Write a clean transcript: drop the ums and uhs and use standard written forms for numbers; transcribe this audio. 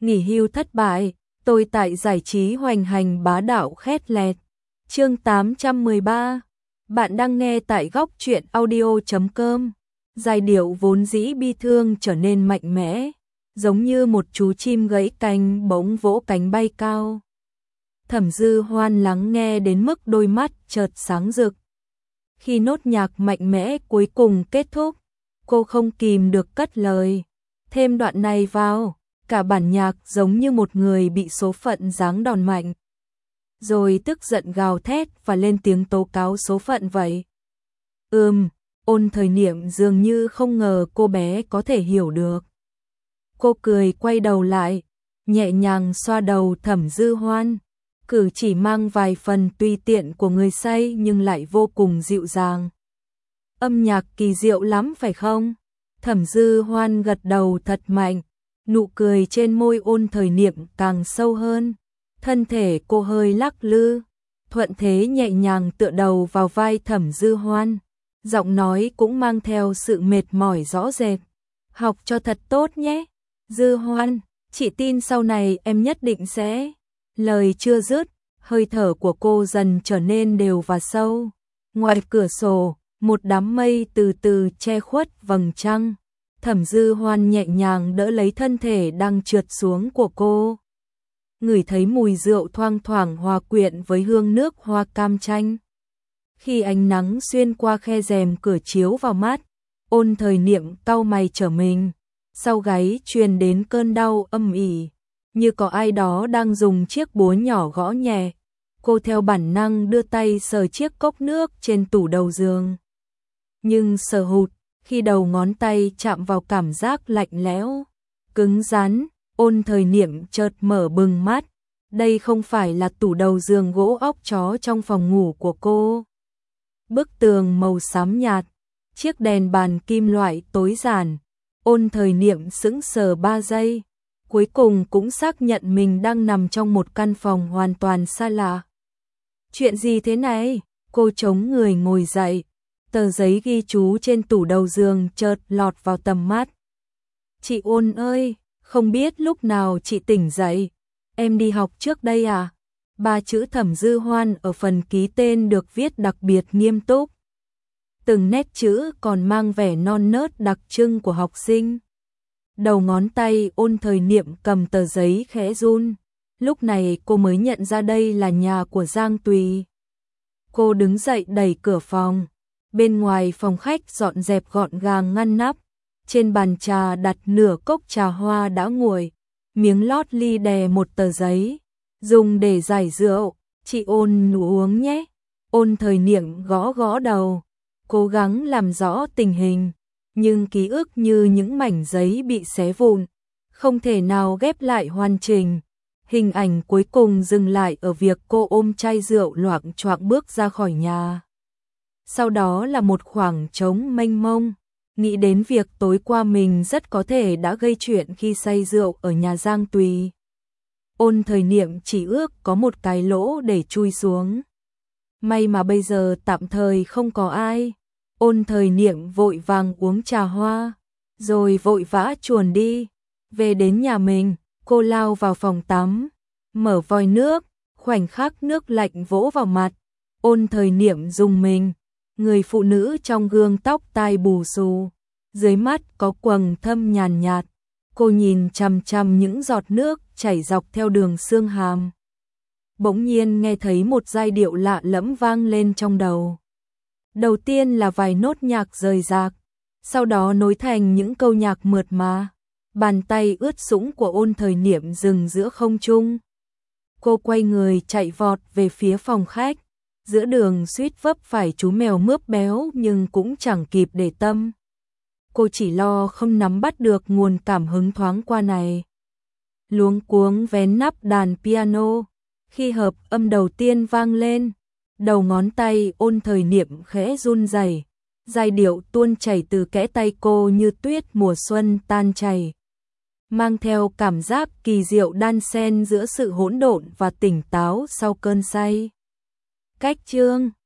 nghỉ hưu thất bại, tôi tại giải trí hoành hành bá đạo khét lẹt. Chương 813. Bạn đang nghe tại góc truyện audio.com. Giai điệu vốn dĩ bi thương trở nên mạnh mẽ, giống như một chú chim gãy cánh bỗng vỗ cánh bay cao. Thẩm Dư Hoan lắng nghe đến mức đôi mắt chợt sáng rực. Khi nốt nhạc mạnh mẽ cuối cùng kết thúc, cô không kìm được cất lời. Thêm đoạn này vào, cả bản nhạc giống như một người bị số phận giáng đòn mạnh. Rồi tức giận gào thét và lên tiếng tố cáo số phận vậy. Ôn Thời Niệm dường như không ngờ cô bé có thể hiểu được. Cô cười quay đầu lại, nhẹ nhàng xoa đầu Thẩm Dư Hoan. Cử chỉ mang vài phần tùy tiện của người say nhưng lại vô cùng dịu dàng. Âm nhạc kỳ diệu lắm phải không? Thẩm Dư Hoan gật đầu thật mạnh, nụ cười trên môi Ôn Thời Niệm càng sâu hơn. Thân thể cô hơi lắc lư, thuận thế nhẹ nhàng tựa đầu vào vai Thẩm Dư Hoan. Giọng nói cũng mang theo sự mệt mỏi rõ rệt. Học cho thật tốt nhé, Dư Hoan, chị tin sau này em nhất định sẽ... Lời chưa dứt, hơi thở của cô dần trở nên đều và sâu. Ngoài cửa sổ, một đám mây từ từ che khuất vầng trăng. Thẩm Dư Hoan nhẹ nhàng đỡ lấy thân thể đang trượt xuống của cô. Ngửi thấy mùi rượu thoang thoảng hòa quyện với hương nước hoa cam chanh. Khi ánh nắng xuyên qua khe rèm cửa chiếu vào mắt, Ôn Thời Niệm cau mày trở mình. Sau gáy truyền đến cơn đau âm ỉ, như có ai đó đang dùng chiếc búa nhỏ gõ nhẹ. Cô theo bản năng đưa tay sờ chiếc cốc nước trên tủ đầu giường. Nhưng sờ hụt, khi đầu ngón tay chạm vào cảm giác lạnh lẽo, cứng rắn, Ôn Thời Niệm chợt mở bừng mắt. Đây không phải là tủ đầu giường gỗ óc chó trong phòng ngủ của cô. Bức tường màu xám nhạt, chiếc đèn bàn kim loại tối giản. Ôn Thời Niệm sững sờ 3 giây. Cuối cùng cũng xác nhận mình đang nằm trong một căn phòng hoàn toàn xa lạ. Chuyện gì thế này? Cô chống người ngồi dậy. Tờ giấy ghi chú trên tủ đầu giường chợt lọt vào tầm mắt. Chị Ôn ơi, không biết lúc nào chị tỉnh dậy. Em đi học trước đây à? 3 chữ Thẩm Dư Hoan ở phần ký tên được viết đặc biệt nghiêm túc. Từng nét chữ còn mang vẻ non nớt đặc trưng của học sinh. Đầu ngón tay Ôn Thời Niệm cầm tờ giấy khẽ run. Lúc này cô mới nhận ra đây là nhà của Giang Tùy. Cô đứng dậy đẩy cửa phòng. Bên ngoài phòng khách dọn dẹp gọn gàng ngăn nắp. Trên bàn trà đặt nửa cốc trà hoa đã nguội. Miếng lót ly đè một tờ giấy, dùng để giải rượu. Chị Ôn uống nhé. Ôn Thời Niệm gõ gõ đầu, cố gắng làm rõ tình hình. Nhưng ký ức như những mảnh giấy bị xé vụn, không thể nào ghép lại hoàn chỉnh. Hình ảnh cuối cùng dừng lại ở việc cô ôm chai rượu loạng choạng bước ra khỏi nhà. Sau đó là một khoảng trống mênh mông. Nghĩ đến việc tối qua mình rất có thể đã gây chuyện khi say rượu ở nhà Giang Tùy. Ôn Thời Niệm chỉ ước có một cái lỗ để chui xuống. May mà bây giờ tạm thời không có ai. Ôn Thời Niệm vội vàng uống trà hoa, rồi vội vã chuồn đi. Về đến nhà mình, cô lao vào phòng tắm, mở vòi nước, khoảnh khắc nước lạnh vỗ vào mặt. Ôn Thời Niệm rùng mình, người phụ nữ trong gương tóc tai bù xù, dưới mắt có quầng thâm nhàn nhạt. Cô nhìn chằm chằm những giọt nước chảy dọc theo đường xương hàm. Bỗng nhiên nghe thấy một giai điệu lạ lẫm vang lên trong đầu. Đầu tiên là vài nốt nhạc rời rạc, sau đó nối thành những câu nhạc mượt mà. Bàn tay ướt sũng của Ôn Thời Niệm dừng giữa không trung. Cô quay người chạy vọt về phía phòng khách. Giữa đường suýt vấp phải chú mèo mướp béo nhưng cũng chẳng kịp để tâm. Cô chỉ lo không nắm bắt được nguồn cảm hứng thoáng qua này. Luống cuống vén nắp đàn piano. Khi hợp âm đầu tiên vang lên, đầu ngón tay Ôn Thời Niệm khẽ run rẩy. Giai điệu tuôn chảy từ kẽ tay cô như tuyết mùa xuân tan chảy, mang theo cảm giác kỳ diệu đan xen giữa sự hỗn độn và tỉnh táo sau cơn say. Cách chương